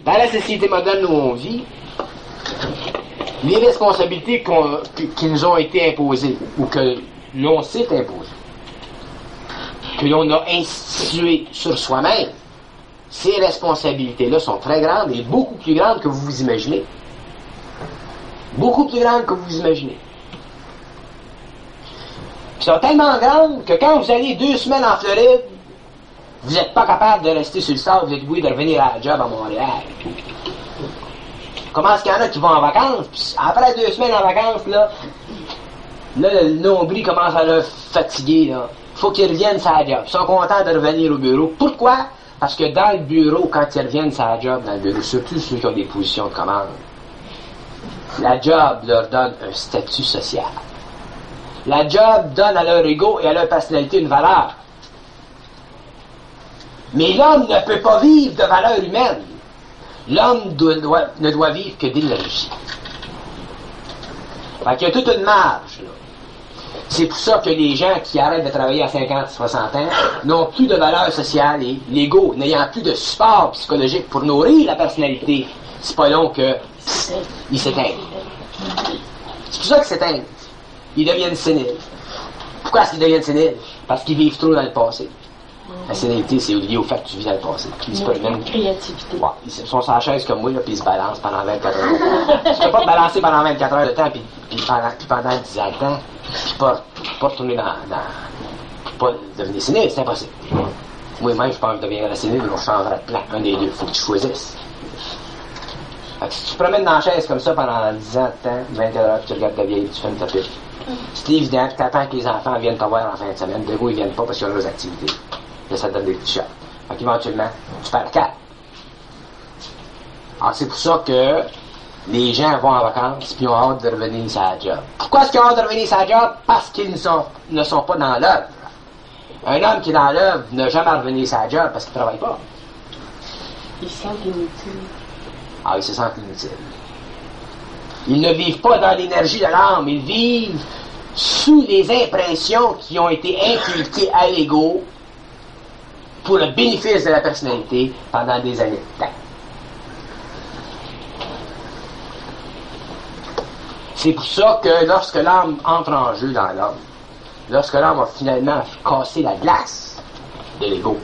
Dans la société moderne où on vit, les responsabilités qui nous ont été imposées, ou que l'on s'est imposées, que l'on a instituées sur soi-même, ces responsabilités-là sont très grandes et beaucoup plus grandes que vous vous imaginez. Beaucoup plus grandes que vous vous imaginez. Ils sont tellement grandes que quand vous allez 2 semaines en Floride, vous n'êtes pas capable de rester sur le sable, vous êtes obligé de revenir à la job à Montréal. Comment est-ce qu'il y en a qui vont en vacances, puis après 2 semaines en vacances, là, le nombril commence à le fatiguer, là. Faut qu'ils reviennent sur la job. Ils sont contents de revenir au bureau. Pourquoi? Parce que dans le bureau, quand ils reviennent sur la job, dans le bureau, surtout ceux qui ont des positions de commande, la job leur donne un statut social. La job donne à leur ego et à leur personnalité une valeur. Mais l'homme ne peut pas vivre de valeur humaine. L'homme ne doit vivre que d'énergie. Fait qu'il y a toute une marge, là. C'est pour ça que les gens qui arrêtent de travailler à 50, 60 ans n'ont plus de valeur sociale et l'ego, n'ayant plus de support psychologique pour nourrir la personnalité, c'est pas long que ils s'éteignent. C'est pour ça qu'ils s'éteignent. Ils deviennent séniles. Pourquoi est-ce qu'ils deviennent séniles? Parce qu'ils vivent trop dans le passé. La sénilité, c'est lié au fait que tu vis dans le passé. C'est pas une créativité. Ouais, ils sont sur la chaise comme moi, là, puis ils se balancent pendant 24 heures de temps. Tu peux pas te balancer pendant 24 heures de temps, puis pendant 10 ans de temps, puis pas retourner puis pas devenir sénile, c'est impossible. Moi-même, je pense que je deviendrai sénile, mais on changerait de plan. Un des deux, il faut que tu choisisses. Fait que si tu te promènes dans la chaise comme ça pendant 10 ans de temps, 24 heures, puis tu regardes ta vieille, tu fais une tapette. C'est évident que tu attends que les enfants viennent te voir en fin de semaine. De coup, ils viennent pas parce qu'ils ont leurs activités. Là, ça te donne des petits shots. Fait qu'éventuellement, tu perds le cap. Alors, c'est pour ça que les gens vont en vacances puis ont hâte de revenir sur la job. Pourquoi est-ce qu'ils ont hâte de revenir sur la job? Parce qu'ils ne sont pas dans l'œuvre. Un homme qui est dans l'œuvre n'a jamais revenu sur la job parce qu'il ne travaille pas. Ils se sentent inutiles. Ah, ils se sentent inutiles. Ils ne vivent pas dans l'énergie de l'âme, ils vivent sous les impressions qui ont été inculquées à l'ego pour le bénéfice de la personnalité pendant des années de temps. C'est pour ça que lorsque l'âme entre en jeu dans l'homme, lorsque l'homme a finalement cassé la glace de l'ego,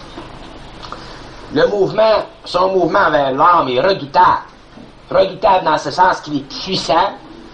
son mouvement vers l'âme est redoutable. Redoutable dans ce sens qu'il est puissant.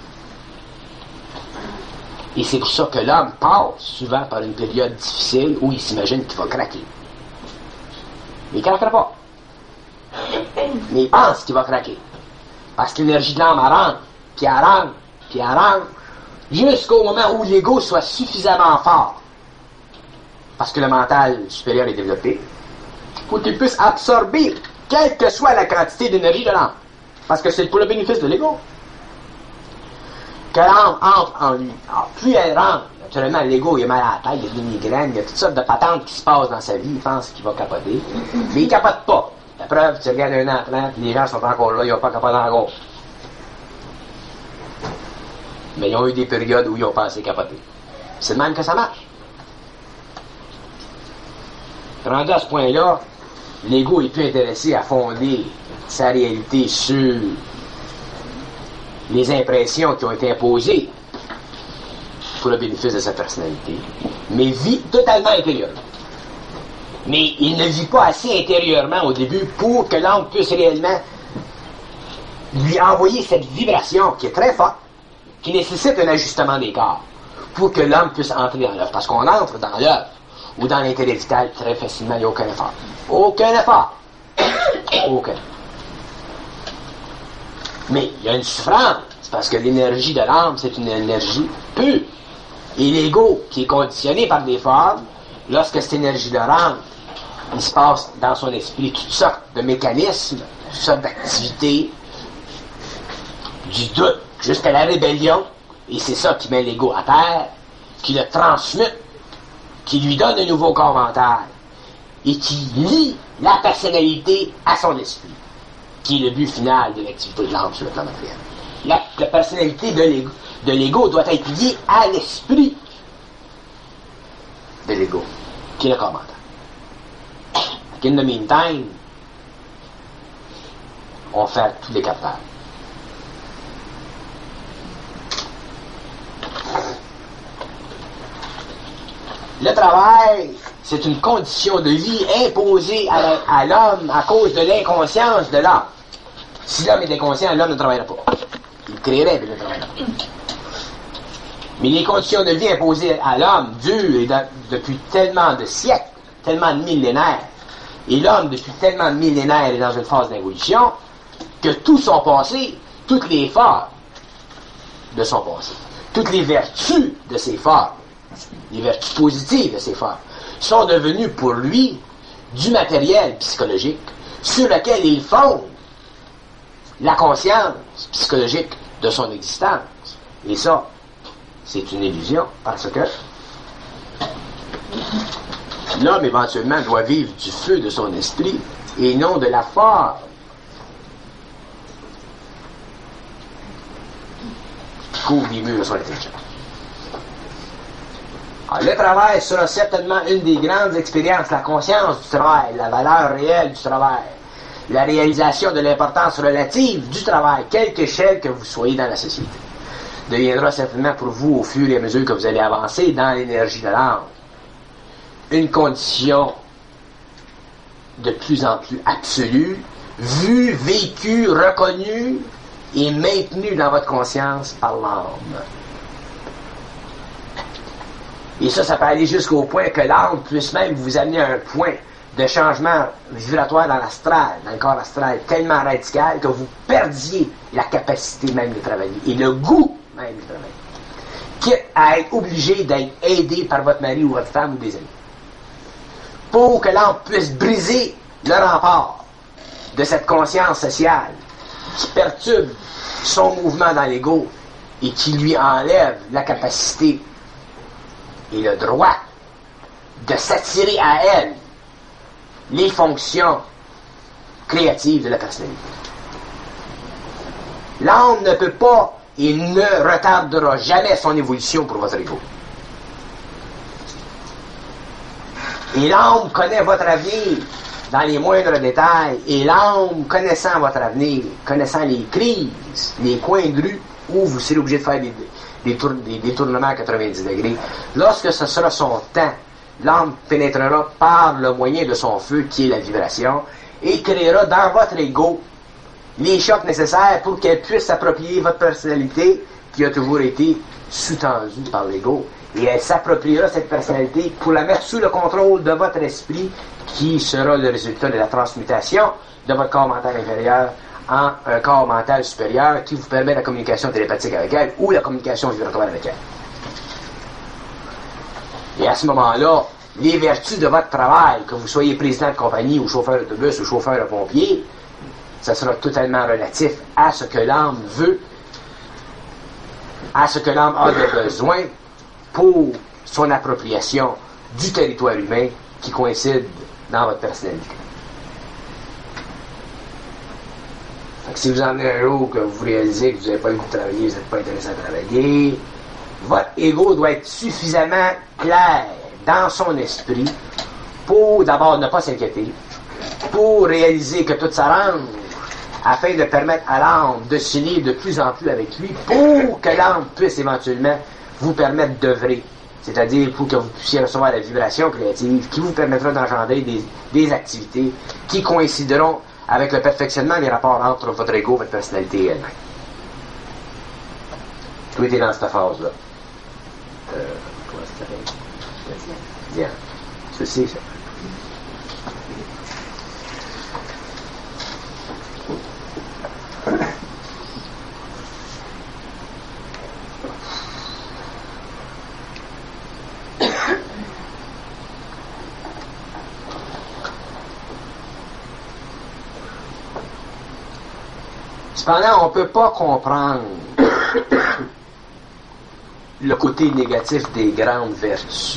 Et c'est pour ça que l'homme passe souvent par une période difficile où il s'imagine qu'il va craquer. Mais il ne craquera pas. Mais il pense qu'il va craquer. Parce que l'énergie de l'âme rentre, puis elle rentre, puis elle rentre, jusqu'au moment où l'ego soit suffisamment fort. Parce que le mental supérieur est développé. Pour qu'il puisse absorber quelle que soit la quantité d'énergie de l'âme. Parce que c'est pour le bénéfice de l'ego. Que l'âme entre en lui. Alors, plus elle rentre, naturellement, l'ego, il a mal à la tête, il y a des migraines, il y a toutes sortes de patentes qui se passent dans sa vie, il pense qu'il va capoter. Mais il capote pas. La preuve, tu regardes un an après, puis les gens sont encore là, ils n'ont pas capoté encore. Mais ils ont eu des périodes où ils ont pensé capoter. C'est le même que ça marche. Rendu à ce point-là, l'ego est plus intéressé à fonder sa réalité sur les impressions qui ont été imposées pour le bénéfice de sa personnalité, mais vit totalement intérieurement. Mais il ne vit pas assez intérieurement au début pour que l'âme puisse réellement lui envoyer cette vibration qui est très forte, qui nécessite un ajustement des corps pour que l'homme puisse entrer dans l'œuvre. Parce qu'on entre dans l'œuvre ou dans l'intérêt vital très facilement, il n'y a aucun effort. Aucun effort. Aucun. Mais il y a une souffrance, parce que l'énergie de l'âme, c'est une énergie pure. Et l'ego, qui est conditionné par des formes, lorsque cette énergie-là rentre, il se passe dans son esprit toutes sortes de mécanismes, toutes sortes d'activités, du doute jusqu'à la rébellion, et c'est ça qui met l'ego à terre, qui le transmute, qui lui donne un nouveau corps mental, et qui lie la personnalité à son esprit, qui est le but final de l'activité de l'âme sur le plan matériel. La personnalité de l'ego doit être liée à l'esprit de l'ego, qui est le corps mental. In the meantime, ont fait tous les capteurs. Le travail, c'est une condition de vie imposée à l'homme à cause de l'inconscience de l'homme. Si l'homme était conscient, l'homme ne travaillerait pas. Il créerait, mais il ne travaillerait pas. Mais les conditions de vie imposées à l'homme durent depuis tellement de siècles, tellement de millénaires, et l'homme, depuis tellement de millénaires, est dans une phase d'évolution, que tout son passé, toutes les formes de son passé, toutes les vertus de ses formes, les vertus positives de ses formes, sont devenues pour lui du matériel psychologique sur lequel il fonde la conscience psychologique de son existence. Et ça, c'est une illusion, parce que l'homme, éventuellement, doit vivre du feu de son esprit et non de la forme. Qui couvre les murs de son intelligence. Alors, le travail sera certainement une des grandes expériences, la conscience du travail, la valeur réelle du travail, la réalisation de l'importance relative du travail, quelque échelle que vous soyez dans la société, deviendra certainement pour vous, au fur et à mesure que vous allez avancer dans l'énergie de l'âme, une condition de plus en plus absolue, vue, vécue, reconnue et maintenue dans votre conscience par l'âme. Et ça peut aller jusqu'au point que l'âme puisse même vous amener à un point de changement vibratoire dans l'astral, dans le corps astral, tellement radical que vous perdiez la capacité même de travailler et le goût même de travailler. Quitte à être obligé d'être aidé par votre mari ou votre femme ou des amis. Pour que l'âme puisse briser le rempart de cette conscience sociale qui perturbe son mouvement dans l'ego et qui lui enlève la capacité et le droit de s'attirer à elle les fonctions créatives de la personnalité. L'âme ne peut pas et ne retardera jamais son évolution pour votre ego. Et l'âme connaît votre avenir dans les moindres détails, et l'âme, connaissant votre avenir, connaissant les crises, les coins de rue où vous serez obligé de faire des détournements à 90 degrés, lorsque ce sera son temps, l'âme pénétrera par le moyen de son feu, qui est la vibration, et créera dans votre ego les chocs nécessaires pour qu'elle puisse s'approprier votre personnalité qui a toujours été sous-tendue par l'ego. Et elle s'appropriera cette personnalité pour la mettre sous le contrôle de votre esprit, qui sera le résultat de la transmutation de votre corps mental inférieur en un corps mental supérieur qui vous permet la communication télépathique avec elle ou la communication vibratoire avec elle. Et à ce moment-là, les vertus de votre travail, que vous soyez président de compagnie ou chauffeur d'autobus ou chauffeur de pompier, ça sera totalement relatif à ce que l'âme veut, à ce que l'âme a de besoin pour son appropriation du territoire humain qui coïncide dans votre personnalité. Donc, si vous en avez un jour que vous réalisez que vous n'avez pas le goût de travailler, vous n'êtes pas intéressé à travailler, votre ego doit être suffisamment clair dans son esprit pour d'abord ne pas s'inquiéter, pour réaliser que tout s'arrange, afin de permettre à l'âme de s'unir de plus en plus avec lui, pour que l'âme puisse éventuellement vous permettre d'œuvrer, c'est-à-dire pour que vous puissiez recevoir la vibration créative qui vous permettra d'engendrer des activités qui coïncideront avec le perfectionnement des rapports entre votre ego, votre personnalité et elle-même. Tout est dans cette phase-là. Comment ça s'appelle? Bien. Ceci, ça. Cependant, on ne peut pas comprendre le côté négatif des grandes vertus.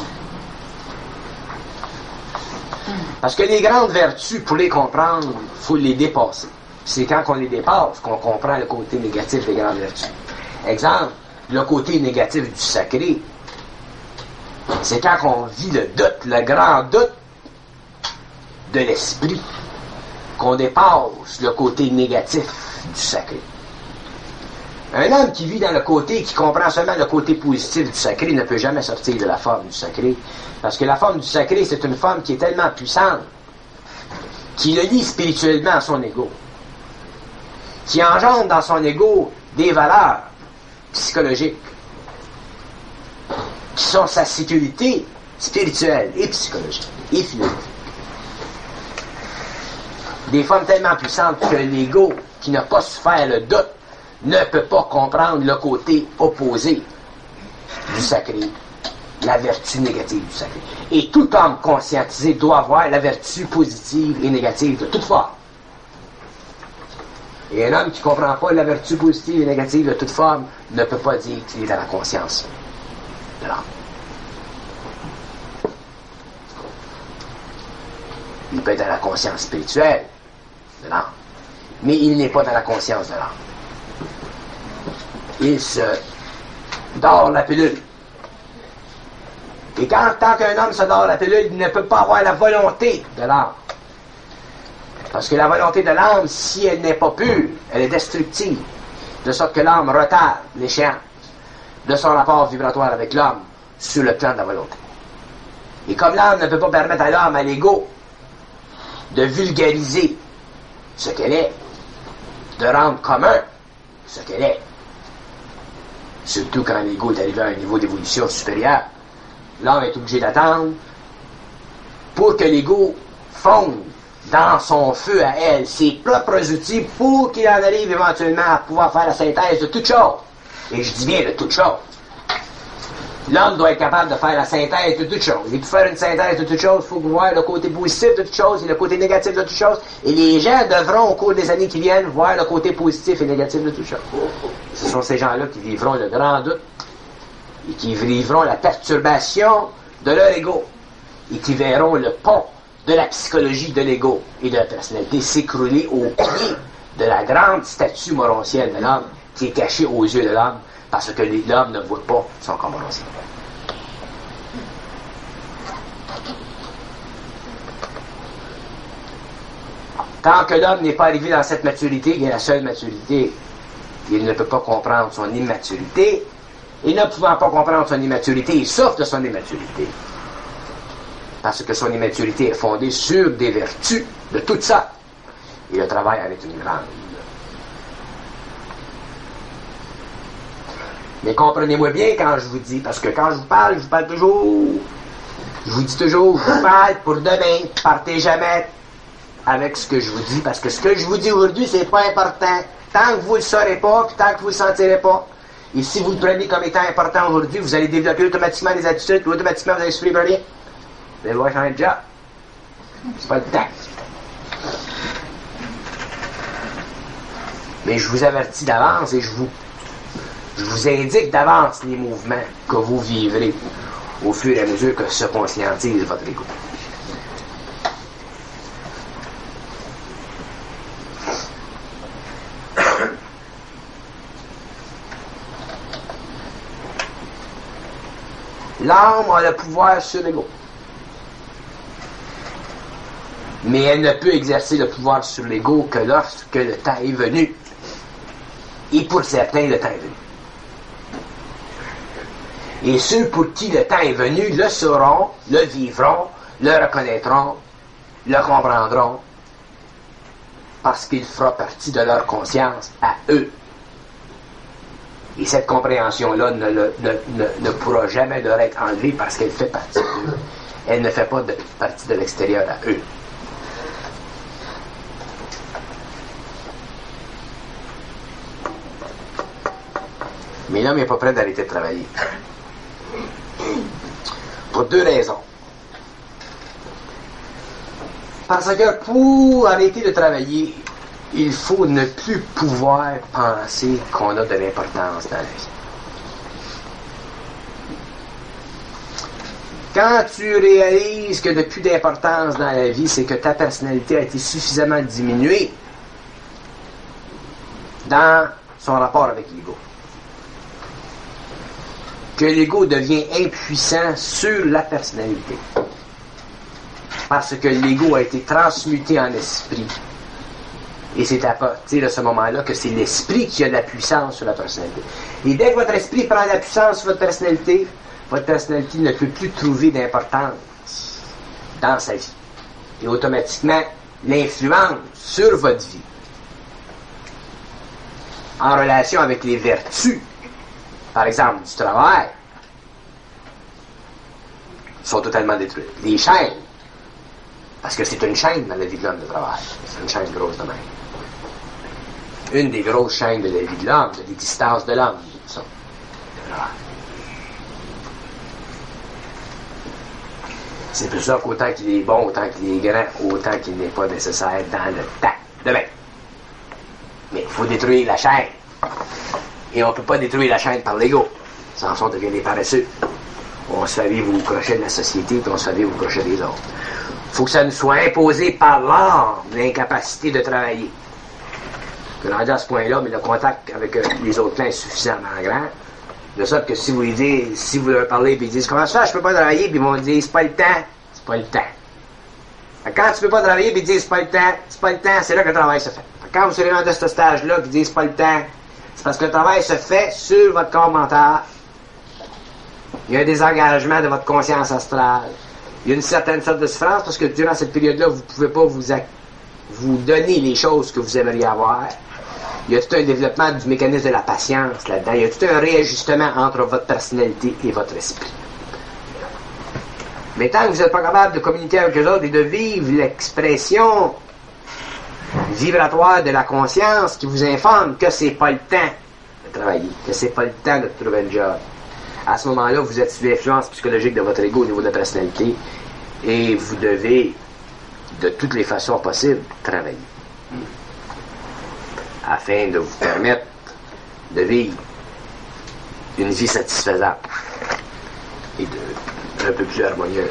Parce que les grandes vertus, pour les comprendre, il faut les dépasser. C'est quand on les dépasse qu'on comprend le côté négatif des grandes vertus. Exemple, le côté négatif du sacré, c'est quand on vit le doute, le grand doute de l'esprit. qu'on dépasse le côté négatif du sacré. Un homme qui vit dans le côté, qui comprend seulement le côté positif du sacré, ne peut jamais sortir de la forme du sacré. Parce que la forme du sacré, c'est une forme qui est tellement puissante, qui le lie spirituellement à son ego, qui engendre dans son ego des valeurs psychologiques, qui sont sa sécurité spirituelle et psychologique et philosophique. Des formes tellement puissantes que l'ego, qui n'a pas su faire le doute, ne peut pas comprendre le côté opposé du sacré, la vertu négative du sacré. Et tout homme conscientisé doit voir la vertu positive et négative de toute forme. Et un homme qui ne comprend pas la vertu positive et négative de toute forme ne peut pas dire qu'il est dans la conscience de l'âme. Il peut être dans la conscience spirituelle de l'âme, mais il n'est pas dans la conscience de l'âme. Il se dort la pilule. Et tant qu'un homme se dort la pilule, il ne peut pas avoir la volonté de l'âme. Parce que la volonté de l'âme, si elle n'est pas pure, elle est destructive. De sorte que l'âme retarde l'échéance de son rapport vibratoire avec l'homme sur le plan de la volonté. Et comme l'âme ne peut pas permettre à l'homme, à l'ego, de vulgariser ce qu'elle est, de rendre commun ce qu'elle est, surtout quand l'ego est arrivé à un niveau d'évolution supérieur, l'homme est obligé d'attendre pour que l'ego fonde dans son feu à elle ses propres outils pour qu'il en arrive éventuellement à pouvoir faire la synthèse de toute chose. Et je dis bien de toute chose. L'homme doit être capable de faire la synthèse de toute chose. Et pour faire une synthèse de toute chose, il faut voir le côté positif de toute chose et le côté négatif de toute chose. Et les gens devront, au cours des années qui viennent, voir le côté positif et négatif de toute chose. Ce sont ces gens-là qui vivront le grand doute et qui vivront la perturbation de leur ego et qui verront le pont de la psychologie de l'ego et de la personnalité s'écrouler au pied de la grande statue morontienne de l'homme qui est cachée aux yeux de l'homme parce que l'homme ne voit pas son corps moroncien. Tant que l'homme n'est pas arrivé dans cette maturité, il y a la seule maturité. Il ne peut pas comprendre son immaturité, et ne pouvant pas comprendre son immaturité, il souffre de son immaturité. Parce que son immaturité est fondée sur des vertus de toute ça. Et le travail en est une grande. Mais comprenez-moi bien quand je vous dis, parce que quand je vous parle toujours. Je vous dis toujours, je vous parle pour demain. Partez jamais avec ce que je vous dis, parce que ce que je vous dis aujourd'hui, c'est pas important. Tant que vous ne le saurez pas, puis tant que vous ne le sentirez pas. Et si vous le prenez comme étant important aujourd'hui, vous allez développer automatiquement des attitudes, puis automatiquement vous allez souffrir rien. Vous allez voir changer de job. C'est pas le temps. Mais je vous avertis d'avance et je vous indique d'avance les mouvements que vous vivrez au fur et à mesure que se conscientise votre ego. L'âme a le pouvoir sur l'ego. Mais elle ne peut exercer le pouvoir sur l'ego que lorsque le temps est venu. Et pour certains, le temps est venu. Et ceux pour qui le temps est venu le sauront, le vivront, le reconnaîtront, le comprendront, parce qu'il fera partie de leur conscience à eux. Et cette compréhension-là ne pourra jamais leur être enlevée parce qu'elle fait partie d'eux. Elle ne fait pas partie de l'extérieur à eux. Mais l'homme n'est pas prêt d'arrêter de travailler. Pour deux raisons. Parce que pour arrêter de travailler, il faut ne plus pouvoir penser qu'on a de l'importance dans la vie. Quand tu réalises que de plus d'importance dans la vie, c'est que ta personnalité a été suffisamment diminuée dans son rapport avec l'ego. Que l'ego devient impuissant sur la personnalité. Parce que l'ego a été transmuté en esprit Et c'est à partir de ce moment-là que c'est l'esprit qui a de la puissance sur la personnalité. Et dès que votre esprit prend de la puissance sur votre personnalité ne peut plus trouver d'importance dans sa vie. Et automatiquement, l'influence sur votre vie, en relation avec les vertus, par exemple du travail, sont totalement détruites. Les chaînes, parce que c'est une chaîne dans la vie de l'homme de travail. C'est une chaîne grosse de même. Une des grosses chaînes de la vie de l'homme, de l'existence de l'homme, ça. C'est pour ça qu'autant qu'il est bon, autant qu'il est grand, autant qu'il n'est pas nécessaire dans le temps. Demain. Mais il faut détruire la chaîne. Et on ne peut pas détruire la chaîne par l'ego. Sans ça, on devient des paresseux. On se fait vivre au crochet de la société, puis on se fait vivre au crochet des autres. Il faut que ça nous soit imposé par l'art, l'incapacité de travailler. Que rendu à ce point-là, mais le contact avec les autres clans est suffisamment grand. De sorte que si vous leur parlez, puis ils disent « Comment ça, je peux pas travailler? » Puis ils vont dire « C'est pas le temps. » C'est pas le temps. Quand tu peux pas travailler, puis ils disent « C'est pas le temps. » C'est là que le travail se fait. Quand vous serez rendu à ce stage-là, puis ils disent « C'est pas le temps. » C'est parce que le travail se fait sur votre corps mental. Il y a un désengagement de votre conscience astrale. Il y a une certaine sorte de souffrance parce que durant cette période-là, vous ne pouvez pas vous donner les choses que vous aimeriez avoir. Il y a tout un développement du mécanisme de la patience là-dedans. Il y a tout un réajustement entre votre personnalité et votre esprit. Mais tant que vous n'êtes pas capable de communiquer avec eux autres et de vivre l'expression vibratoire de la conscience qui vous informe que c'est pas le temps de travailler, que c'est pas le temps de trouver un job, à ce moment-là, vous êtes sous l'influence psychologique de votre ego au niveau de la personnalité et vous devez, de toutes les façons possibles, travailler afin de vous permettre de vivre une vie satisfaisante et un peu plus harmonieuse.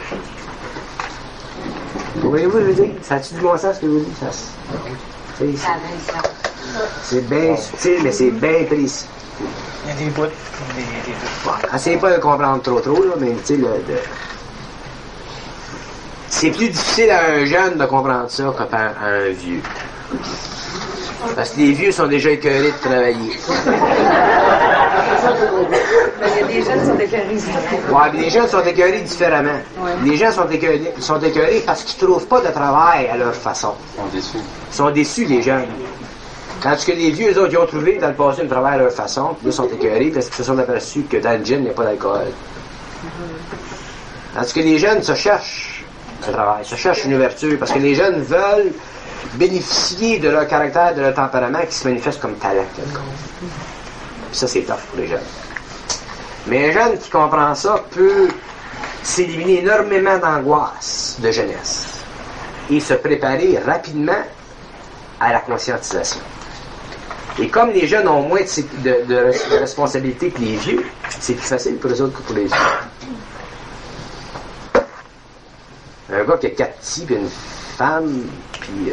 Vous voyez-vous, je veux dire, ça a-tu du bon sens ce que je vous dis? C'est bien subtil, mais c'est bien précis. Il y a des bouts. Bon, essayez pas de comprendre trop, là, mais tu sais, c'est plus difficile à un jeune de comprendre ça qu'à un vieux. Parce que les vieux sont déjà écœurés de travailler. Mais il y a des jeunes qui sont écœurés différemment. Ouais, mais les jeunes sont écœurés différemment. Ouais. Les gens sont écœurés parce qu'ils ne trouvent pas de travail à leur façon. Ils sont déçus, les jeunes. Tandis que les vieux, eux autres, ils ont trouvé dans le passé un travail à leur façon, puis ils sont écœurés parce qu'ils se sont aperçus que dans le gin, il n'y a pas d'alcool. Tandis que les jeunes se cherchent un travail, se cherchent une ouverture, parce que les jeunes veulent bénéficier de leur caractère, de leur tempérament qui se manifeste comme talent. Puis ça, c'est tough pour les jeunes. Mais un jeune qui comprend ça peut s'éliminer énormément d'angoisse de jeunesse et se préparer rapidement à la conscientisation. Et comme les jeunes ont moins de responsabilités que les vieux, c'est plus facile pour eux autres que pour les vieux. Un gars qui a 4 petits, puis une femme, puis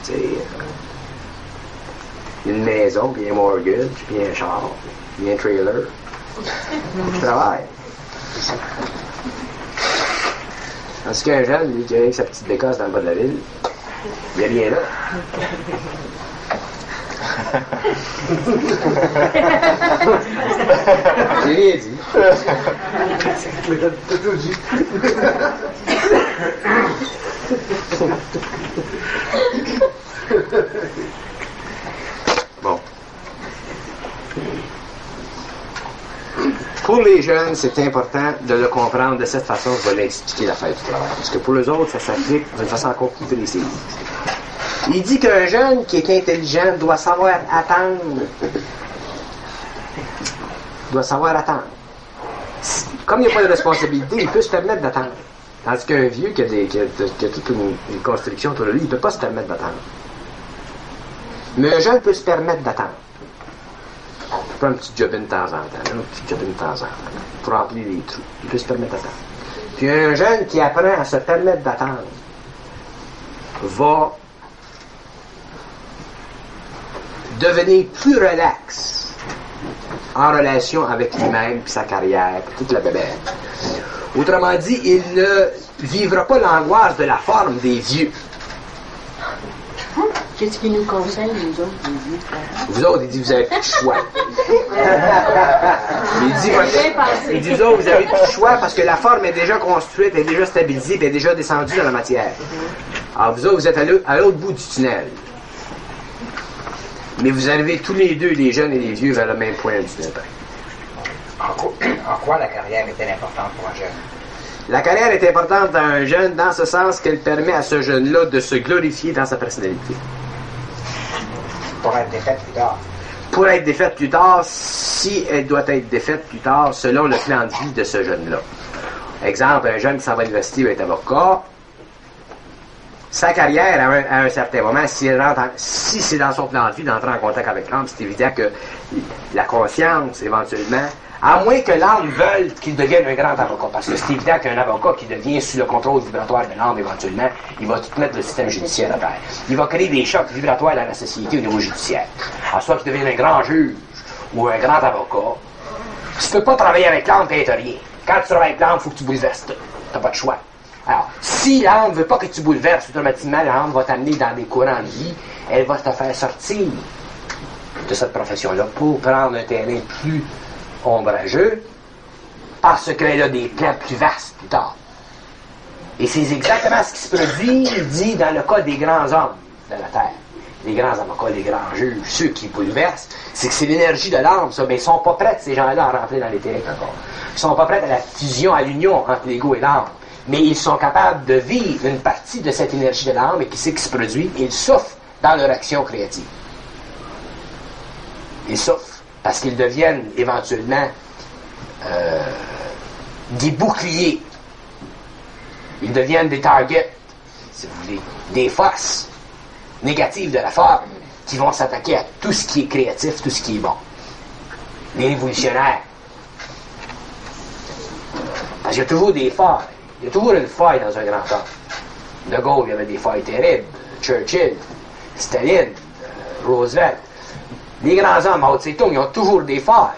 une maison, puis un mortgage, puis un char, puis un trailer. Je travaille. Tandis qu'un jeune, lui, qui a sa petite bécasse dans le bas de la ville, il n'y a rien là. J'ai rien dit. T'as tout dit. Bon. Pour les jeunes, c'est important de le comprendre de cette façon. Je vais l'expliquer l'affaire du travail. Parce que pour les autres, ça s'applique d'une façon encore plus précise. Il dit qu'un jeune qui est intelligent doit savoir attendre. Doit savoir attendre. Comme il n'y a pas de responsabilité, il peut se permettre d'attendre. Tandis qu'un vieux qui a toute une construction autour de lui, il ne peut pas se permettre d'attendre. Mais un jeune peut se permettre d'attendre. Pas un petit job de temps en temps, un petit job de temps en temps, pour remplir les trous. Il peut se permettre d'attendre. Puis un jeune qui apprend à se permettre d'attendre va devenir plus relax en relation avec lui-même, puis sa carrière, puis toute la bébête. Autrement dit, il ne vivra pas l'angoisse de la forme des vieux. Qu'est-ce qu'il nous conseille, nous autres? Vous autres, il dit, vous avez plus de choix. Il dit, vous autres, vous avez plus de choix parce que la forme est déjà construite, elle est déjà stabilisée, elle est déjà descendue dans la matière. Alors, vous autres, vous êtes à l'autre bout du tunnel. Mais vous arrivez tous les deux, les jeunes et les vieux, vers le même point du tunnel. En quoi la carrière est-elle importante pour un jeune? La carrière est importante dans un jeune dans ce sens qu'elle permet à ce jeune-là de se glorifier dans sa personnalité. Pour être défaite plus tard. Pour être défaite plus tard, si elle doit être défaite plus tard, selon le plan de vie de ce jeune-là. Exemple, un jeune qui s'en va à l'université va être avocat. Sa carrière, à un certain moment, si c'est dans son plan de vie d'entrer en contact avec l'âme, c'est évident que la conscience, éventuellement, à moins que l'âme veuille qu'il devienne un grand avocat, parce que c'est évident qu'un avocat qui devient sous le contrôle vibratoire de l'âme, éventuellement, il va tout mettre le système judiciaire à terre. Il va créer des chocs vibratoires dans la société au niveau judiciaire. Alors, soit qu'il devienne un grand juge ou un grand avocat, tu ne peux pas travailler avec l'âme et être rien. Quand tu travailles avec l'âme, il faut que tu bouleverses tout. Tu n'as pas de choix. Alors, si l'âme ne veut pas que tu bouleverses, automatiquement, l'âme va t'amener dans des courants de vie, elle va te faire sortir de cette profession-là pour prendre un terrain plus ombrageux, parce qu'elle a des plans plus vastes plus tard. Et c'est exactement ce qui se produit, dit, dans le cas des grands hommes de la Terre. Les grands avocats, les grands juges, ceux qui bouleversent, c'est que c'est l'énergie de l'âme, ça, mais ils sont pas prêts, ces gens-là, à rentrer dans les terrains encore. Ils sont pas prêts à la fusion, à l'union entre l'ego et l'âme. Mais ils sont capables de vivre une partie de cette énergie de l'âme et qui c'est qui se produit, et ils souffrent dans leur action créative. Ils souffrent parce qu'ils deviennent éventuellement des boucliers. Ils deviennent des targets, si vous voulez, des forces négatives de la forme qui vont s'attaquer à tout ce qui est créatif, tout ce qui est bon. Les révolutionnaires. Parce qu'il y a toujours des failles. Il y a toujours une faille dans un grand homme. De Gaulle, il y avait des failles terribles. Churchill, Staline, Roosevelt. Les grands hommes, Mao Tse-tung, ils ont toujours des failles.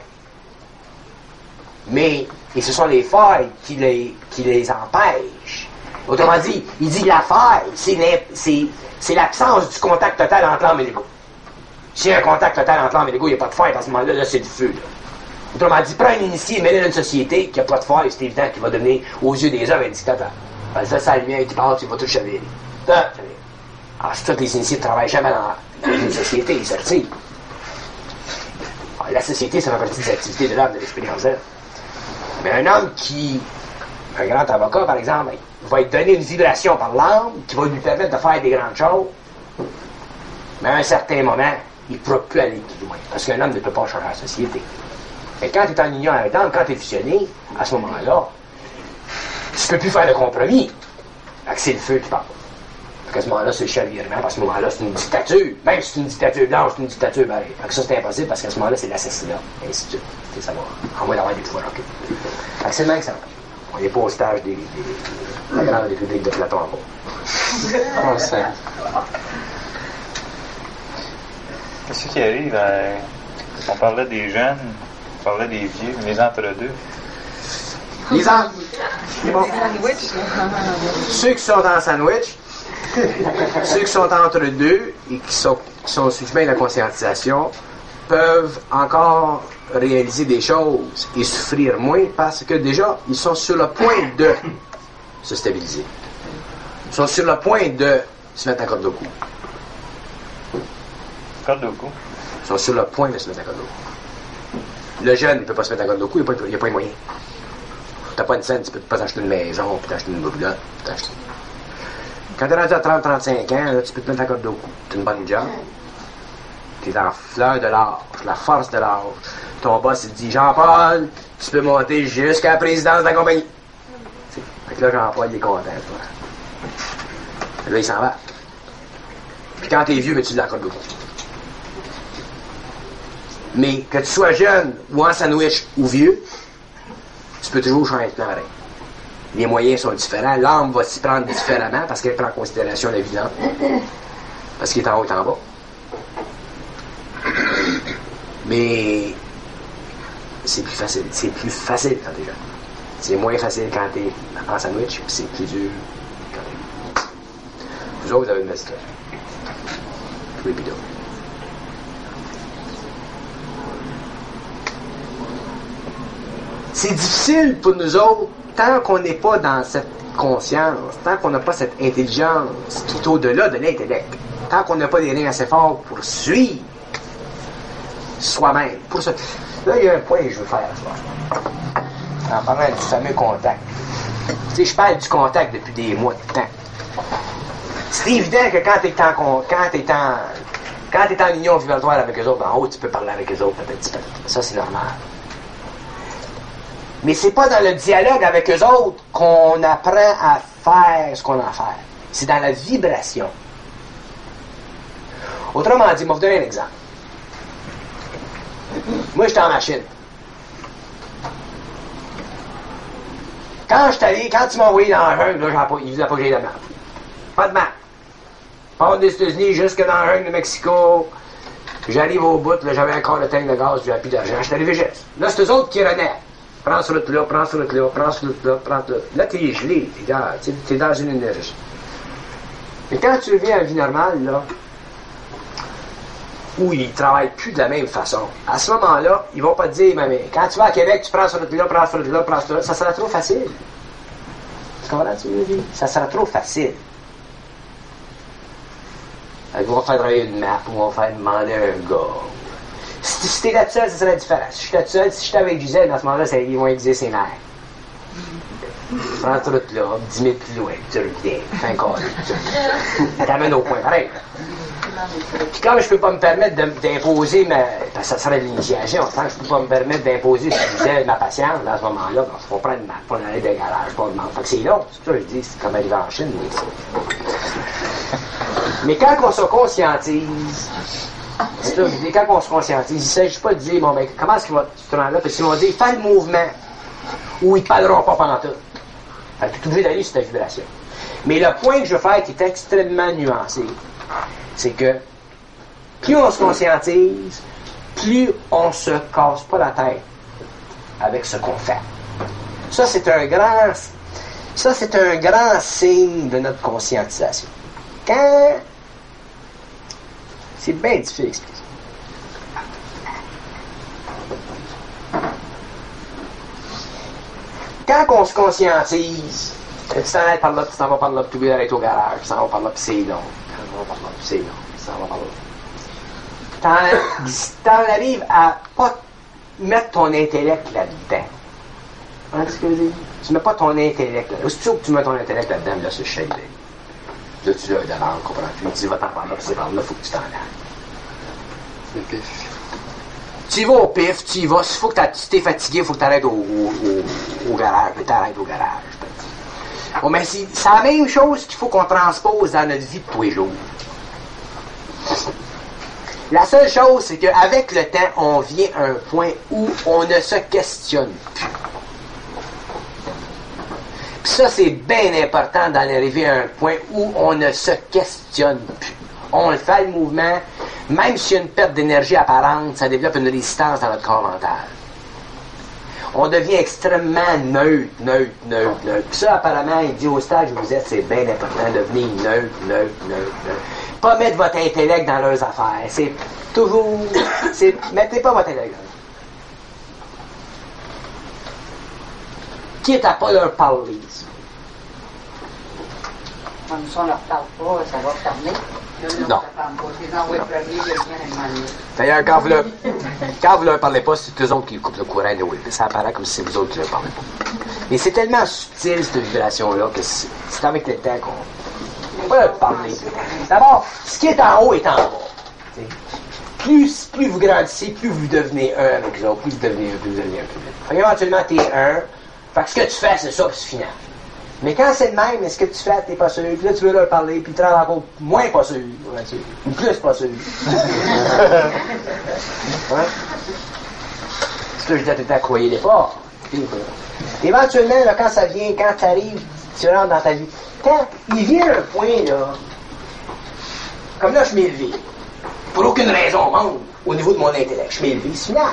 Mais, et ce sont les failles qui les empêchent. Autrement dit, il dit la faille, c'est l'absence du contact total entre l'âme et l'ego. S'il y a un contact total entre l'âme et l'ego, il n'y a pas de faille, à ce moment-là, là, c'est du feu. Là. Autrement dit, prends un initié, mets-le dans une société qui n'a pas de faille, c'est évident qu'il va devenir, aux yeux des hommes, un dictateur. Parce que ça, la lumière qui passe, il va tout chavirer. Alors, c'est sûr que les initiés ne travaillent jamais dans une société, ils se retirent. Alors, la société, ça fait partie des activités de l'homme, de l'expérience d'elle. Mais un homme un grand avocat, par exemple, va lui donner une vibration par l'âme qui va lui permettre de faire des grandes choses. Mais à un certain moment, il ne pourra plus aller plus loin. Parce qu'un homme ne peut pas changer la société. Et quand tu es en union avec l'âme, quand tu es fusionné, à ce moment-là, tu ne peux plus faire de compromis. Fait que c'est le feu qui parle. Fait qu'à ce moment-là, c'est le chavirement. À ce moment-là, c'est une dictature. Même si c'est une dictature blanche, c'est une dictature pareille. Fait que ça, c'est impossible parce qu'à ce moment-là, c'est l'assassinat. Et ainsi de suite. C'est ça, en moins d'avoir des pouvoirs occultes. Fait que c'est le même exemple. On n'est pas au stage de la grande république de Platon encore. On sait. Qu'est-ce qui arrive? On parlait des jeunes, on parlait des vieux, les entre-deux. Les entre... Bon. Ceux qui sont en sandwich, ceux qui sont entre deux et qui sont sous chemin de la conscientisation peuvent encore réaliser des choses et souffrir moins parce que déjà, ils sont sur le point de se stabiliser. Ils sont sur le point de se mettre à corde au cou. Corde au cou? Ils sont sur le point de se mettre à corde au cou. Le jeune, il ne peut pas se mettre à corde au cou, il n'y a pas de moyen. Tu n'as pas une scène, tu ne peux pas t'acheter une maison, puis t'acheter une bobulotte, t'acheter. Quand tu es rendu à 30-35 ans, là, tu peux te mettre à corde au cou. Tu as une bonne job. Tu es en fleur de l'âge, la force de l'âge. Ton boss, il te dit, Jean-Paul, tu peux monter jusqu'à la présidence de la compagnie. Fait que là, Jean-Paul, il est content, toi. Là, il s'en va. Puis quand t'es vieux, mais tu l'accordes beaucoup. Mais que tu sois jeune, ou en sandwich, ou vieux, tu peux toujours changer de plan pareil. Les moyens sont différents. L'âme va s'y prendre différemment parce qu'elle prend en considération la vie parce qu'il est en haut et en bas. Mais c'est plus facile. C'est plus facile quand t'es jeune. C'est moins facile quand t'es en sandwich, c'est plus dur quand t'es... Vous autres, vous avez une belle situation. Oui, puis là. C'est difficile pour nous autres, tant qu'on n'est pas dans cette conscience, tant qu'on n'a pas cette intelligence qui est au-delà de l'intellect, tant qu'on n'a pas des liens assez forts pour suivre soi-même. Pour ça. Là, il y a un point que je veux faire, en parlant du fameux contact. Tu sais, je parle du contact depuis des mois de temps. C'est évident que quand t'es en union vibratoire avec eux autres, en haut, tu peux parler avec eux autres un petit peu. Ça, c'est normal. Mais c'est pas dans le dialogue avec eux autres qu'on apprend à faire ce qu'on a à faire. C'est dans la vibration. Autrement dit, je vais vous donner un exemple. Moi, j'étais en machine. Quand tu m'as envoyé dans la jungle, là, il disait pas que j'ai de map. Pas de map. Part des États-Unis jusque dans la jungle de Mexico. J'arrive au bout, là, j'avais encore le tank de gaz, j'avais plus d'argent. J'étais arrivé juste. Là, c'est eux autres qui renaient. Prends ce route-là, prends ce route-là, prends ce route-là, prends ce route-là. Là, t'es gelé. T'es dans une énergie. Mais quand tu vis à vie normale, là, où ils ne travaillent plus de la même façon, à ce moment-là, ils vont pas te dire, mais quand tu vas à Québec, tu prends ce route-là, prends ce route-là, prends ce route-là, ça sera trop facile. Tu comprends, tu veux dire? Ça sera trop facile. Ils vont faire travailler une map, ils vont faire demander un gars. Si t'es là tout seul, ça serait différent. Si je suis là tout seul, si je suis avec Gisèle, à ce moment-là, ils vont exiger ses mères. Prends cette route-là, 10 000 plus loin, tu reviens, fais un corps. Ça t'amène au point pareil. Puis comme je peux pas me permettre d'imposer parce que ça serait de l'initiation, tant que je peux pas me permettre d'imposer sur Gisèle ma patience, à ce moment-là, il faut prendre une map, pour aller dans le garage, pas de map. Fait que c'est long, c'est ça que je dis, c'est comme arriver en Chine, mais quand on se conscientise, c'est ça, je dis, quand on se conscientise, il ne s'agit pas de dire, bon, ben, comment est-ce qu'il va se rendre là? Parce qu'ils vont dire, fais le mouvement, ou ils ne parleront pas pendant tout. Fait que tu es obligé d'aller sur ta vibration. Mais le point que je veux faire, qui est extrêmement nuancé, c'est que plus on se conscientise, plus on se casse pas la tête avec ce qu'on fait. Ça, c'est un grand signe de notre conscientisation. Quand c'est bien difficile d'expliquer. Quand on se conscientise, tu t'en vas par là, tu t'en vas par là, tu oublies d'arrêter au garage, tu t'en vas par là, puis c'est long. Tu t'en vas par là, puis c'est long, tu t'en vas par là. T'en arrives à pas mettre ton intellect là-dedans. Hein, ce que je veux dire? Tu mets pas ton intellect là. C'est sûr que tu mets ton intellect là-dedans, là, c'est shade. Là, tu l'as devant, comprends-tu? Tu dis, va t'en par là, puis c'est par là, faut que tu t'en ailles. C'est pif. Tu y vas au pif, tu y vas. S'il faut que si t'es fatigué, il faut que tu arrêtes au garage, puis t'arrêtes au garage. Bon, mais c'est la même chose qu'il faut qu'on transpose dans notre vie de tous les jours. La seule chose, c'est qu'avec le temps, on vient à un point où on ne se questionne plus. Puis ça, c'est bien important d'en arriver à un point où on ne se questionne plus. On le fait, le mouvement, même s'il y a une perte d'énergie apparente, ça développe une résistance dans notre corps mental. On devient extrêmement neutre. Puis ça, apparemment, il dit au stade où vous êtes, c'est bien important de devenir neutre. Pas mettre votre intellect dans leurs affaires. C'est toujours... mettez pas votre intellect. Quitte à pas leur parler. Comme ça, on ne leur parle pas, ça va fermer. Non. D'ailleurs, quand vous leur parlez pas, c'est eux autres qui coupent le courant. Oui. Ça apparaît comme si c'est vous autres qui leur parlez pas. Mais c'est tellement subtil, cette vibration-là, que c'est avec le temps qu'on ne peut pas leur parler. D'abord, ce qui est en haut est en bas. Plus vous grandissez, plus vous devenez un avec les autres, plus vous devenez un, plus vous devenez un plus vite. Fait éventuellement, tu es un. Fait que ce que tu fais, c'est ça, puis c'est final. Mais quand c'est le même, est-ce que tu fais, t'es pas sûr, puis là tu veux leur parler, puis tu te rends encore moins pas sûr, ou plus pas sûr. Ouais. C'est là, je dis tout le temps, croyez-les pas. Éventuellement, là, quand ça vient, quand tu arrives, tu rentres dans ta vie, quand il vient un point, là, comme là, je m'ai élevé, pour aucune raison au monde, au niveau de mon intellect, je m'ai élevé, c'est final.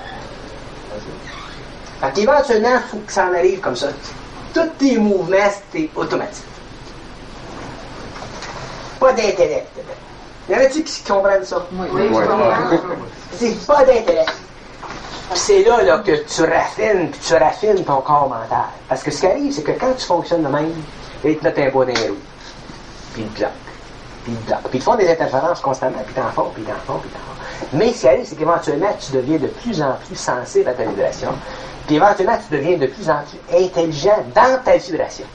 Fait qu'éventuellement, il faut que ça en arrive comme ça. Tous tes mouvements, c'était automatique. Pas d'intellect. Y en a-t-il qui comprennent ça? Oui. C'est pas d'intellect. C'est là que tu raffines ton corps mental. Parce que ce qui arrive, c'est que quand tu fonctionnes de même, ils te mettent un bois dans les roues. Puis ils te bloquent. Puis ils te font des interférences constamment, puis t'en font. Mais ce qui arrive, c'est qu'éventuellement, tu deviens de plus en plus sensible à ta vibration. Puis éventuellement, tu deviens de plus en plus intelligent dans ta vibration.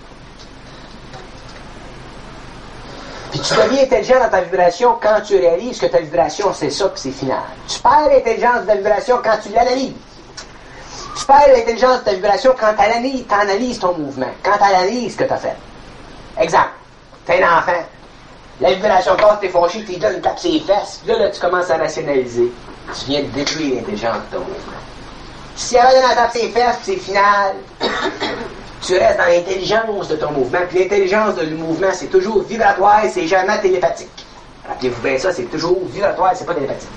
Puis tu deviens intelligent dans ta vibration quand tu réalises que ta vibration, c'est ça, puis c'est final. Tu perds l'intelligence de ta vibration quand tu l'analyses. Tu perds l'intelligence de ta vibration quand tu analyses ton mouvement, quand tu analyses ce que tu as fait. Exemple, tu es un enfant, la vibration passe, t'es fâché, tu lui donnes une tape sur les fesses, puis là, tu commences à rationaliser. Tu viens de détruire l'intelligence de ton mouvement. Si tu avais donné une tape sur les fesses, puis c'est final, tu restes dans l'intelligence de ton mouvement. Puis l'intelligence du mouvement, c'est toujours vibratoire, c'est jamais télépathique. Rappelez-vous bien ça, c'est toujours vibratoire, c'est pas télépathique.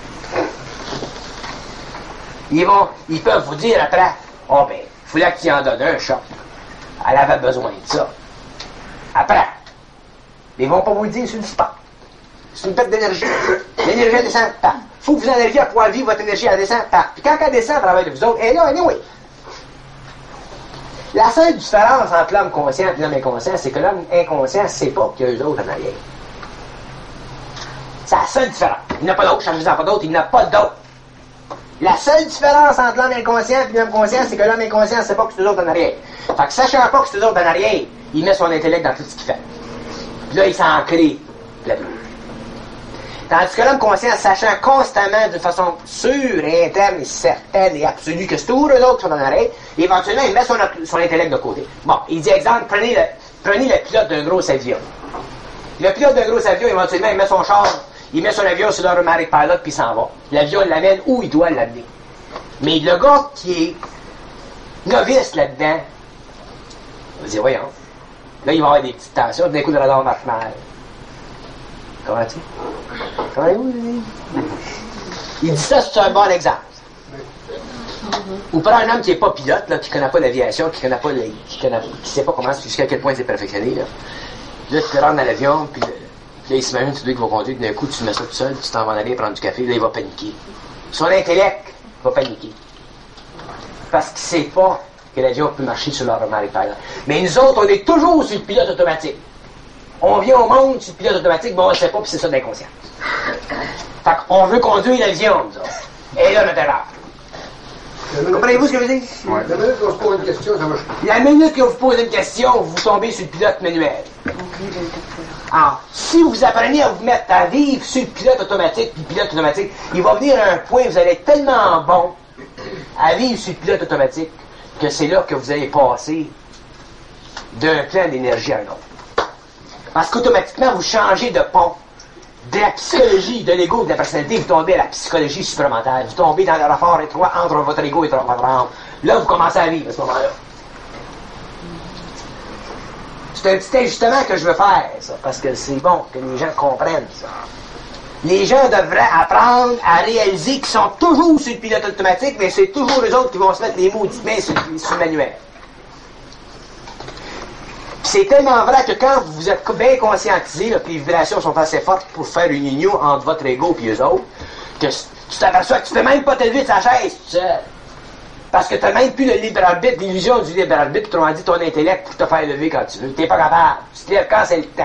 Ils peuvent vous dire après, oh ben, il fallait que tu en donnes un choc. Elle avait besoin de ça. Après, ils vont pas vous le dire sur le spot. C'est une perte d'énergie. L'énergie descend, paf. Faut que vous en ayez à pouvoir vivre votre énergie, elle descend, paf. Puis quand elle descend à travers de vous autres, elle est là, anyway. La seule différence entre l'homme conscient et l'homme inconscient, c'est que l'homme inconscient ne sait pas qu'il y a eux autres en arrière. C'est la seule différence. Il n'y en a pas d'autre, je ne vous en pas d'autre, il n'y en a pas d'autre. La seule différence entre l'homme inconscient et l'homme conscient, c'est que l'homme inconscient ne sait pas que c'est eux autres en arrière. Fait que sachant pas que c'est eux autres en arrière, il met son intellect dans tout ce qu'il fait. Puis là, il s'en crée la vie. Tandis que l'homme conscient, sachant constamment d'une façon sûre et interne et certaine et absolue que c'est tous eux autres qui sont en arrêt, éventuellement, il met son intellect de côté. Bon, il dit exemple, prenez le pilote d'un gros avion. Le pilote d'un gros avion, éventuellement, il met son char, il met son avion sur l'automatic pilot, puis il s'en va. L'avion l'amène où il doit l'amener. Mais le gars qui est novice là-dedans, il va dire, voyons, là, il va y avoir des petites tensions, d'un coup, le radar marche mal. Comprends-tu? Comprenez-vous? Il dit ça, c'est un bon exemple. Ou prends un homme qui n'est pas pilote, là, qui ne connaît pas l'aviation, qui ne sait pas comment, jusqu'à quel point c'est perfectionné. Là, tu te rentres dans l'avion, puis là, il s'imagine que c'est lui qui va conduire, d'un coup, tu mets ça tout seul, tu t'en vas aller prendre du café, là, il va paniquer. Son intellect va paniquer. Parce qu'il ne sait pas que l'avion peut marcher sur l'automatic pilot. Mais nous autres, on est toujours sur le pilote automatique. On vient au monde sur le pilote automatique, bon, on ne sait pas, puis c'est ça de l'inconscient. Fait qu'on veut conduire l'avion, nous autres. Et là, notre erreur. Comprenez-vous ce que je veux dire? Ouais. La minute qu'on se pose une question, ça marche. La minute que vous posez une question, vous tombez sur le pilote manuel. Alors, si vous apprenez à vous mettre à vivre sur le pilote automatique, puis le pilote automatique, il va venir à un point où vous allez être tellement bon à vivre sur le pilote automatique que c'est là que vous allez passer d'un plan d'énergie à un autre. Parce qu'automatiquement, vous changez de pont. De la psychologie, de l'ego, de la personnalité, vous tombez à la psychologie supramentale. Vous tombez dans le rapport étroit entre votre ego et votre âme. Là, vous commencez à vivre à ce moment-là. C'est un petit ajustement que je veux faire, ça, parce que c'est bon que les gens comprennent ça. Les gens devraient apprendre à réaliser qu'ils sont toujours sur le pilote automatique, mais c'est toujours eux autres qui vont se mettre les maudites mains sur le manuel. C'est tellement vrai que quand vous êtes bien conscientisé, là, que les vibrations sont assez fortes pour faire une union entre votre ego et eux autres, que tu t'aperçois que tu ne peux même pas te lever de sa chaise tout seul. Parce que tu n'as même plus le libre arbitre, l'illusion du libre arbitre, autrement dit ton intellect pour te faire lever quand tu veux. Tu n'es pas capable. Tu te lèves quand c'est le temps.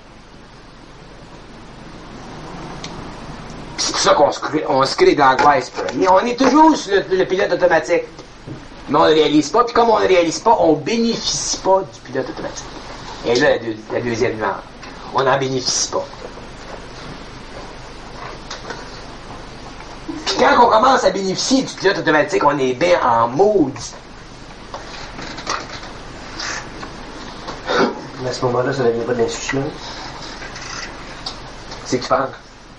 C'est pour ça qu'on se crée de l'angoisse. On est toujours sur le pilote automatique. Mais on ne réalise pas, puis comme on ne réalise pas, on ne bénéficie pas du pilote automatique. Et là, la deuxième nuance, on n'en bénéficie pas. Puis quand on commence à bénéficier du pilote automatique, on est bien en maudit. Mais à ce moment-là, ça ne devient pas de l'insuffisance. C'est que tu parles.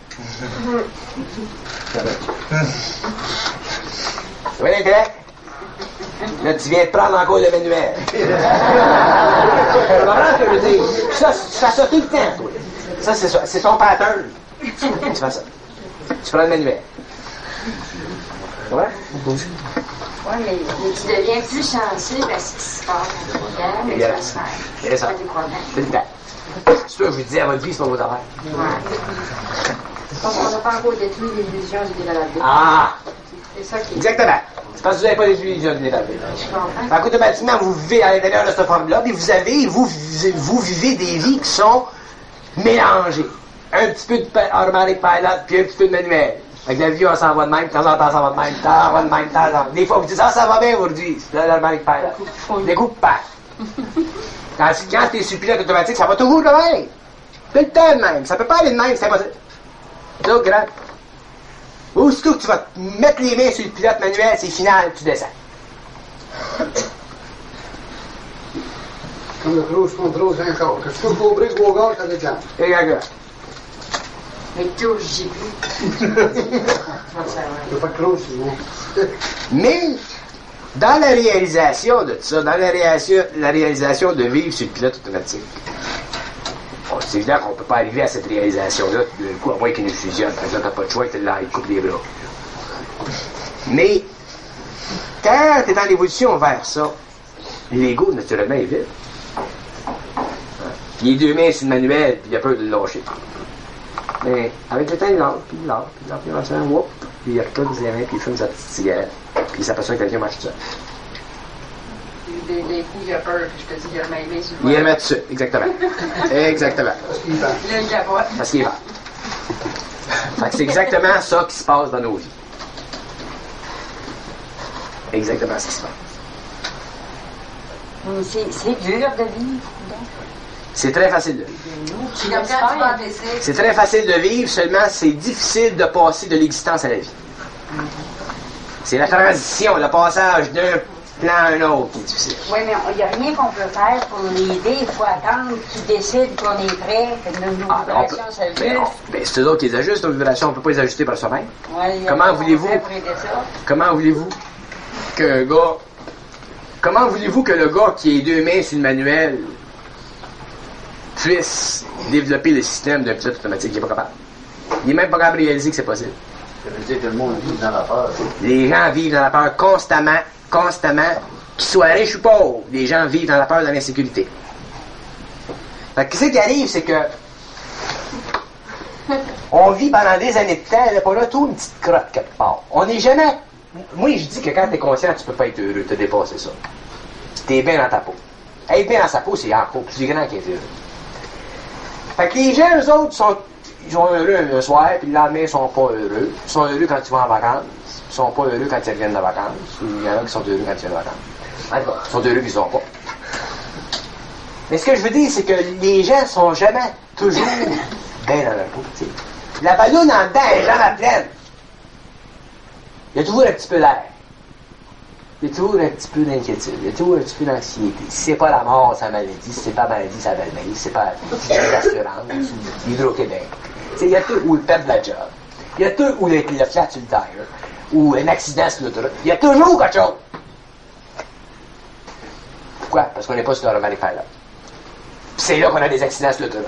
Ça va l'intellect? Là, tu viens de prendre encore le manuel. Tu comprends ce que je veux dire? Ça, tu fais ça tout le temps, toi. Ça, c'est ça. C'est ton pattern. Tu fais ça. Tu prends le manuel. Tu comprends? Oui, mais tu deviens plus sensible à ce qui se passe à l'intérieur, mais ça se fait. C'est ça. Pas des problèmes. C'est le temps. C'est ça que je vous disais à votre vie, c'est pas vos affaires. Donc, on n'a pas encore détruit l'illusion du développement. Ah! C'est ça qui est. Exactement. C'est parce que vous n'avez pas détruit l'illusion du développement. Je comprends. Fait qu'automatiquement, vous vivez à l'intérieur de cette forme-là, puis vous vivez des vies qui sont mélangées. Un petit peu de automatic pilot, puis un petit peu de manuel. Avec la vie, on s'en va de même, de temps en temps, ça va de même, de temps en temps. Des fois, vous dites, ça va bien aujourd'hui. C'est l'automatic pilot. Des coups de patte. Quand t'es sur pilote automatique, ça va toujours de même. Tout le temps de même. Ça peut pas aller de même, c'est impossible. C'est autre grave. Aussitôt que tu vas te mettre les mains sur le pilote manuel, c'est final, tu descends. Comme le cruise control, c'est un corps. Que je peux couvrir vos gars, ça déclenche. Exactement. Mais tout, j'ai plus. Je peux pas de cruise, sinon. Mais, dans la réalisation de tout ça, dans la réalisation de vivre sur le pilote automatique, bon, c'est évident qu'on ne peut pas arriver à cette réalisation-là d'un coup, à moins qu'il nous fusionne. Par exemple, t'as pas de choix, t'es là, il coupe les bras. Mais, quand tu es dans l'évolution vers ça, l'ego, naturellement, est vide. Il est deux mains sur le manuel, puis il a peur de le lâcher. Mais, avec le temps, il lâche, puis il lâche, whoop, puis il retourne ses mains, puis il fume sa petite cigarette, puis il s'aperçoit que quelqu'un marche tout seul. Des coups, il a peur, puis je te dis, il a remis les mains sur le Il remet dessus, exactement. Exactement. Là, il capote. Parce qu'il va. Fait que c'est exactement ça qui se passe dans nos vies. Exactement ce qui se passe. C'est dur de vivre. C'est très facile de vivre. C'est comme quand tu vas en décès. C'est très facile de vivre, seulement c'est difficile de passer de l'existence à la vie. C'est la transition, le passage d'un plan à un autre qui est difficile. Oui, mais il n'y a rien qu'on peut faire pour l'aider. Il faut attendre qu'ils décident qu'on est prêt, que nos vibrations s'ajustent. Ben, c'est eux autres qui les ajustent, nos vibrations, on ne peut pas les ajuster par soi-même. Ouais, Comment voulez-vous que Comment voulez-vous que le gars qui ait deux mains sur le manuel puisse développer le système d'un pilote automatique? Il n'est pas capable. Il n'est même pas capable de réaliser que c'est possible. Ça veut dire que le monde vit dans la peur. Les gens vivent dans la peur constamment, qu'ils soient riches ou pauvres. Les gens vivent dans la peur de l'insécurité. Fait que ce qui arrive, c'est que on vit pendant des années de temps, là, pour là, tout une petite crotte quelque part. On n'est jamais... Moi, je dis que quand t'es conscient, tu peux pas être heureux, t'as dépassé ça. T'es bien dans ta peau. Être bien dans sa peau, c'est encore plus grand qu'être heureux. Fait que les gens, eux autres, ils sont heureux le soir, puis le lendemain, ils sont pas heureux. Ils sont heureux quand ils vont en vacances. Ils sont pas heureux quand ils reviennent de vacances. Il y en a qui sont heureux quand ils viennent de vacances. En tout cas, ils sont heureux puis ils sont pas. Mais ce que je veux dire, c'est que les gens sont jamais toujours bien dans leur peau. T'sais. La balloune en dedans est jamais pleine. Il y a toujours un petit peu d'air. Il y a toujours un petit peu d'inquiétude. Il y a toujours un petit peu d'anxiété. Si c'est pas la mort, c'est la maladie. Si c'est pas la maladie, c'est la belle-mère. Si c'est pas l'assurance ou l'Hydro-Québec. Il y a tout où il perd la job. Il y a tout où le flat sur le tire. Ou un accident sur l'autoroute. Il y a toujours quelque chose. Pourquoi? Parce qu'on n'est pas sur le roman là. C'est là qu'on a des accidents sur l'autoroute.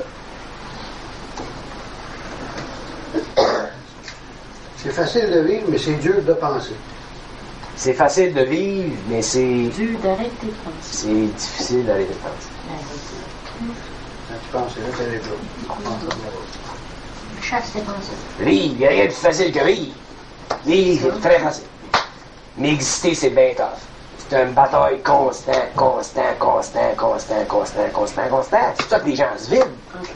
C'est facile de vivre, mais c'est dur de penser. C'est facile de vivre, mais c'est... Dur d'arrêter de penser. C'est difficile d'arrêter de penser. Quand tu penses, là, t'as les jours. Chasse tes pensées. Vivre, il n'y a rien de plus facile que vivre. Vivre, c'est très facile. Mais exister, c'est bien tough. C'est une bataille constante. C'est pour ça que les gens se vident.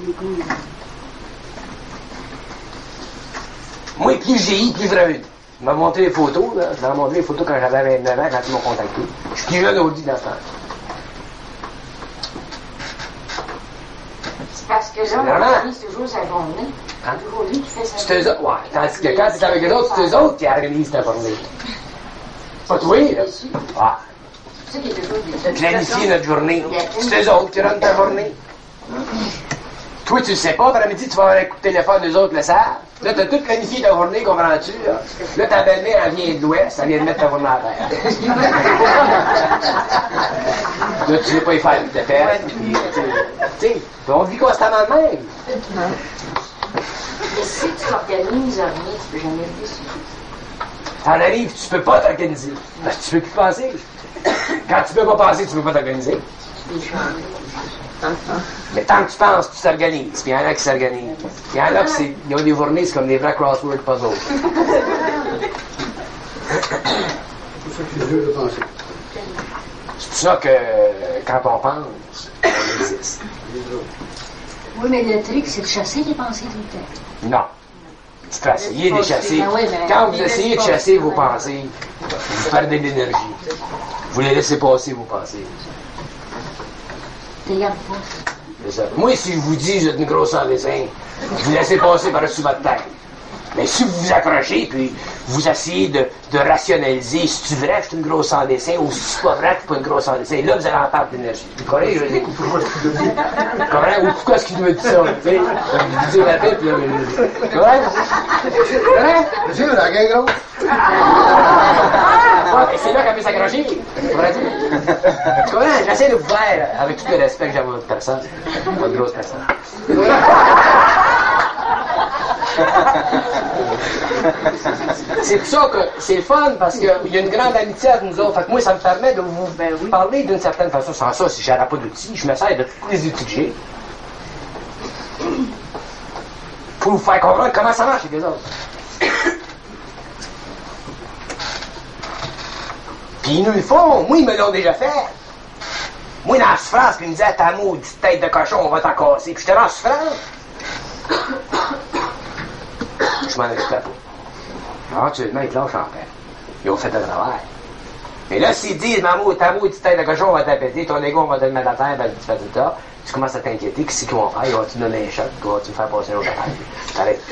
Moi, plus je vieillis, plus je reviens. Il m'a montré les photos, là. Je leur ai montré les photos quand j'avais 29 ans, quand ils m'ont contacté. Je suis plus jeune aujourd'hui dans ce temps. C'est parce que là, on organise toujours sa journée. Hein? C'est toujours lui qui fait sa C'est eux autres. Ouais, tandis que quand c'est avec eux autres, c'est eux autres qui organisent ta journée. Pas toi, là. Ah. C'est ça qui est toujours Planifier notre journée. C'est eux autres qui rendent ta journée. Toi, tu le sais pas, après-midi, tu vas avoir un coup de téléphone, eux autres le savent. Là, t'as tout planifié ta journée, comprends-tu, là? Là, ta belle-mère, elle vient de l'Ouest, elle vient de mettre ta journée à terre. Là, tu veux pas y faire de tête. Tu sais, on vit constamment de même. Mais si tu t'organises rien, tu peux jamais le décider. T'en arrives, tu peux pas t'organiser. Parce que tu peux plus penser. Quand tu peux pas penser, tu peux pas t'organiser. Mais tant que tu penses, tu t'organises. Puis il y en a qui s'organisent. Puis il y en a qui ils ont des journées, c'est comme des vrais crossword puzzles. C'est pour ça que c'est dur de penser. C'est pour ça que quand on pense, on existe. Oui, mais le truc, c'est de chasser les pensées tout le temps. Non. Tu peux essayer de les chasser. Ah oui, mais Quand vous essayez de chasser vos pensées, vous perdez de l'énergie. Vous les laissez passer, vos pensées. Tu regardes pas. C'est ça. Moi, si je vous dis que vous êtes une grosse en dessin, vous laissez passer par-dessus votre tête. Mais si vous vous accrochez, puis vous essayez de rationaliser, si c'est vrai que c'est une grosse sans dessin ou si c'est pas vrai que c'est pas une grosse sans dessin, là, vous allez en perdre d'énergie. Vous comprenez, je dis? Comment? Ou pourquoi est-ce qu'il me dit ça? Tu sais, je dis la tête, puis là, comment? C'est la gueule grosse. Ouais, mais c'est là qu'elle peut s'accrocher. Tu comprends? J'essaie de vous faire, avec tout le respect que j'ai à votre personne, votre grosse personne. C'est pour ça que c'est le fun, parce qu'il y a une grande amitié entre nous autres. Fait que moi, ça me permet de vous parler d'une certaine façon. Sans ça, si j'aurais pas d'outils, je me sers de tous les outils que j'ai pour vous faire comprendre comment ça marche avec les autres. Puis ils nous le font. Moi, ils me l'ont déjà fait. Moi, dans la souffrance, puis ils me disaient, ta maudite tête de cochon, on va t'en casser. Puis j'étais dans la souffrance. Je m'en occupais pas. Éventuellement, ils te lâchent en paix. Ils ont fait le travail. Mais là, s'ils disent, maman, ta maudite tête de cochon, on va t'appéter, ton égo, on va te le mettre à terre, ben, tu fais tout ça, tu commences à t'inquiéter, qu'est-ce qu'ils vont faire? Ils vont-tu donner un choc? Ils vont-tu faire passer une autre affaire? T'arrêtes.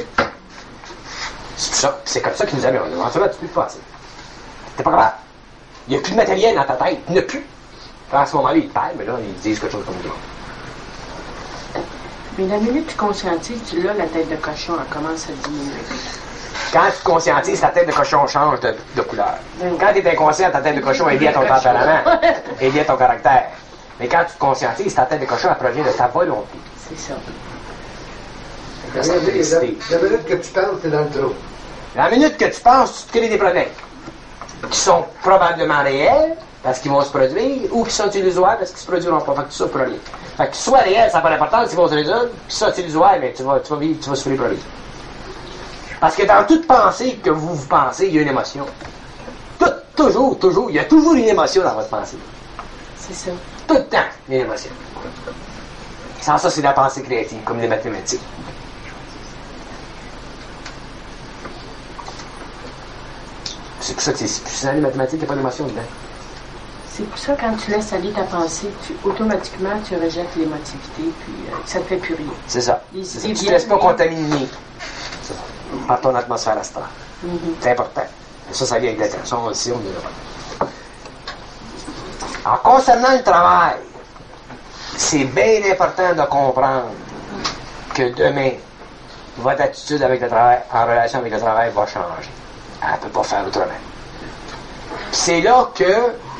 C'est comme ça qu'ils nous amènent. Éventuellement, tu peux plus passer. T'es pas capable. Il n'y a plus de matériel dans ta tête. Il n'y en a plus. À ce moment-là, ils te parlent, mais là, ils disent quelque chose comme ça. Mais la minute que tu conscientises, là, la tête de cochon, elle commence à diminuer. Quand tu conscientises, ta tête de cochon change de couleur. Quand tu es inconscient, ta tête de cochon est liée à ton tempérament, est liée à ton caractère. Mais quand tu te conscientises, ta tête de cochon, elle provient de ta volonté. C'est ça. La minute que tu parles, t'es dans le trou. La minute que tu penses, tu te crées des problèmes qui sont probablement réels, parce qu'ils vont se produire, ou qui sont illusoires, parce qu'ils se produiront pas. Fait que tout ça pour rien. Fait que soit réel, ça n'a pas d'importance, ils vont se résoudre, puis soit illusoire, mais tu vas souffrir pour rien. Parce que dans toute pensée que vous pensez, il y a une émotion. Toujours, il y a toujours une émotion dans votre pensée. C'est ça. Tout le temps, il y a une émotion. Sans ça, c'est la pensée créative, comme les mathématiques. C'est pour ça que c'est si puissant, les mathématiques, il n'y a pas d'émotion dedans. C'est pour ça, quand tu laisses aller ta pensée, automatiquement, tu rejettes l'émotivité, puis ça ne te fait plus rien. C'est ça. Tu ne te laisses pas contaminer par ton atmosphère astrale. C'est important. Et ça vient avec l'attention aussi, on est là. Alors, concernant le travail, c'est bien important de comprendre que demain, votre attitude avec le travail, en relation avec le travail, va changer. Elle ne peut pas faire autrement. C'est là que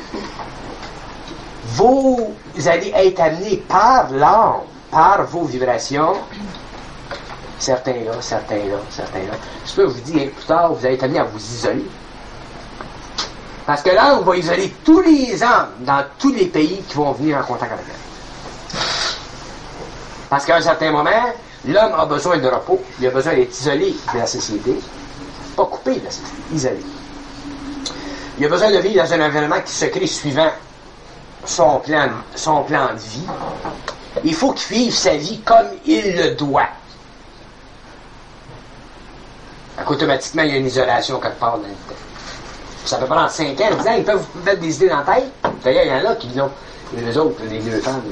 vous allez être amenés par l'âme, par vos vibrations, certains là. Je peux vous dire, plus tard, vous allez être amenés à vous isoler. Parce que l'âme va isoler tous les âmes dans tous les pays qui vont venir en contact avec elle. Parce qu'à un certain moment, l'homme a besoin de repos, il a besoin d'être isolé de la société, pas coupé de la société, isolé. Il a besoin de vivre dans un environnement qui se crée suivant son plan de vie. Il faut qu'il vive sa vie comme il le doit. Donc, automatiquement, il y a une isolation quelque part dans le temps. Ça peut prendre 5 ans, 10 ans, ils peuvent vous mettre des idées dans la tête. D'ailleurs, il y en a qui l'ont. Les autres, les deux femmes,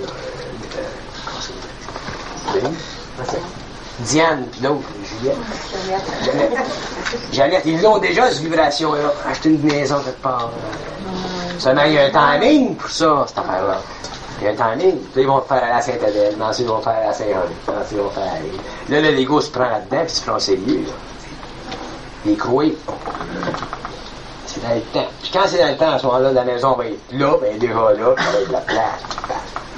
Diane, puis l'autre, Jeannette, ils l'ont déjà, cette vibration-là. Acheter une maison quelque part. Seulement, il y a un timing pour ça, cette affaire-là. Il y a un timing. Puis ils vont faire à la Sainte-Adèle, ensuite ils vont faire à la Saint-Henri, ensuite ils vont faire à... Là, l'ego se prend là-dedans, puis se prend sérieux, là. Les croix. C'est dans le temps. Puis quand c'est dans le temps, à ce moment-là, la maison va être là, ben, elle est déjà là, puis ça va être la place.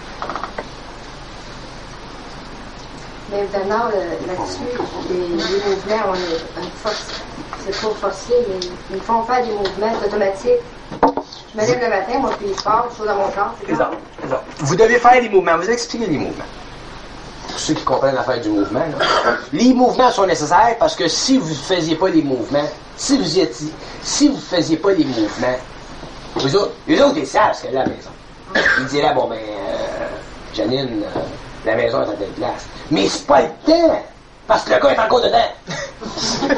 Mais évidemment, là-dessus, les mouvements, on est force. C'est trop forcé, mais ils font faire des mouvements automatiques. Je me lève le matin, moi, puis je pars, je suis dans mon corps, c'est ça. vous devez faire les mouvements. Vous expliquez les mouvements. Pour ceux qui comprennent l'affaire du mouvement, là. Les mouvements sont nécessaires parce que si vous ne faisiez pas les mouvements, si vous faisiez pas les mouvements, eux autres, ils savent ce qu'il y a à la maison. Ils diraient, bon, ben, Janine, la maison est à telle place. Mais c'est pas le temps, parce que le gars est encore dedans.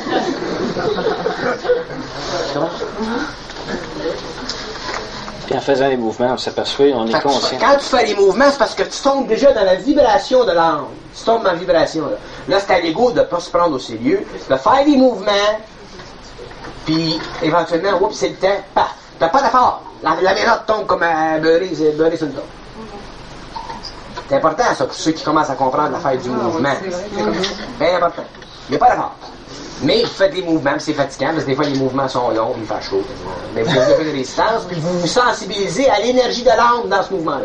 Puis en faisant les mouvements, on s'aperçoit, on est conscient. Quand tu fais les mouvements, c'est parce que tu tombes déjà dans la vibration de l'âme. Tu tombes dans la vibration. Là c'est à l'ego de ne pas se prendre au sérieux, de faire les mouvements, puis éventuellement, oups, c'est le temps, paf, t'as pas d'effort. La maison tombe comme un beurré sur le dos. C'est important ça pour ceux qui commencent à comprendre l'affaire du mouvement. C'est bien important. Il n'y a pas d'effort. Mais vous faites des mouvements, c'est fatigant, parce que des fois les mouvements sont longs, il fait chaud. Mais vous développez des résistances, puis vous vous sensibilisez à l'énergie de l'âme dans ce mouvement-là.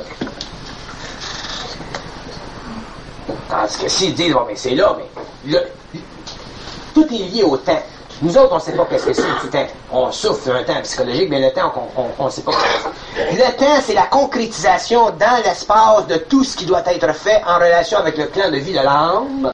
Tandis que s'ils disent, bon, mais c'est là, mais tout est lié au temps. Nous autres, on ne sait pas qu'est-ce que c'est du temps. On souffre un temps psychologique, mais le temps, on ne sait pas. Le temps, c'est la concrétisation dans l'espace de tout ce qui doit être fait en relation avec le plan de vie de l'âme.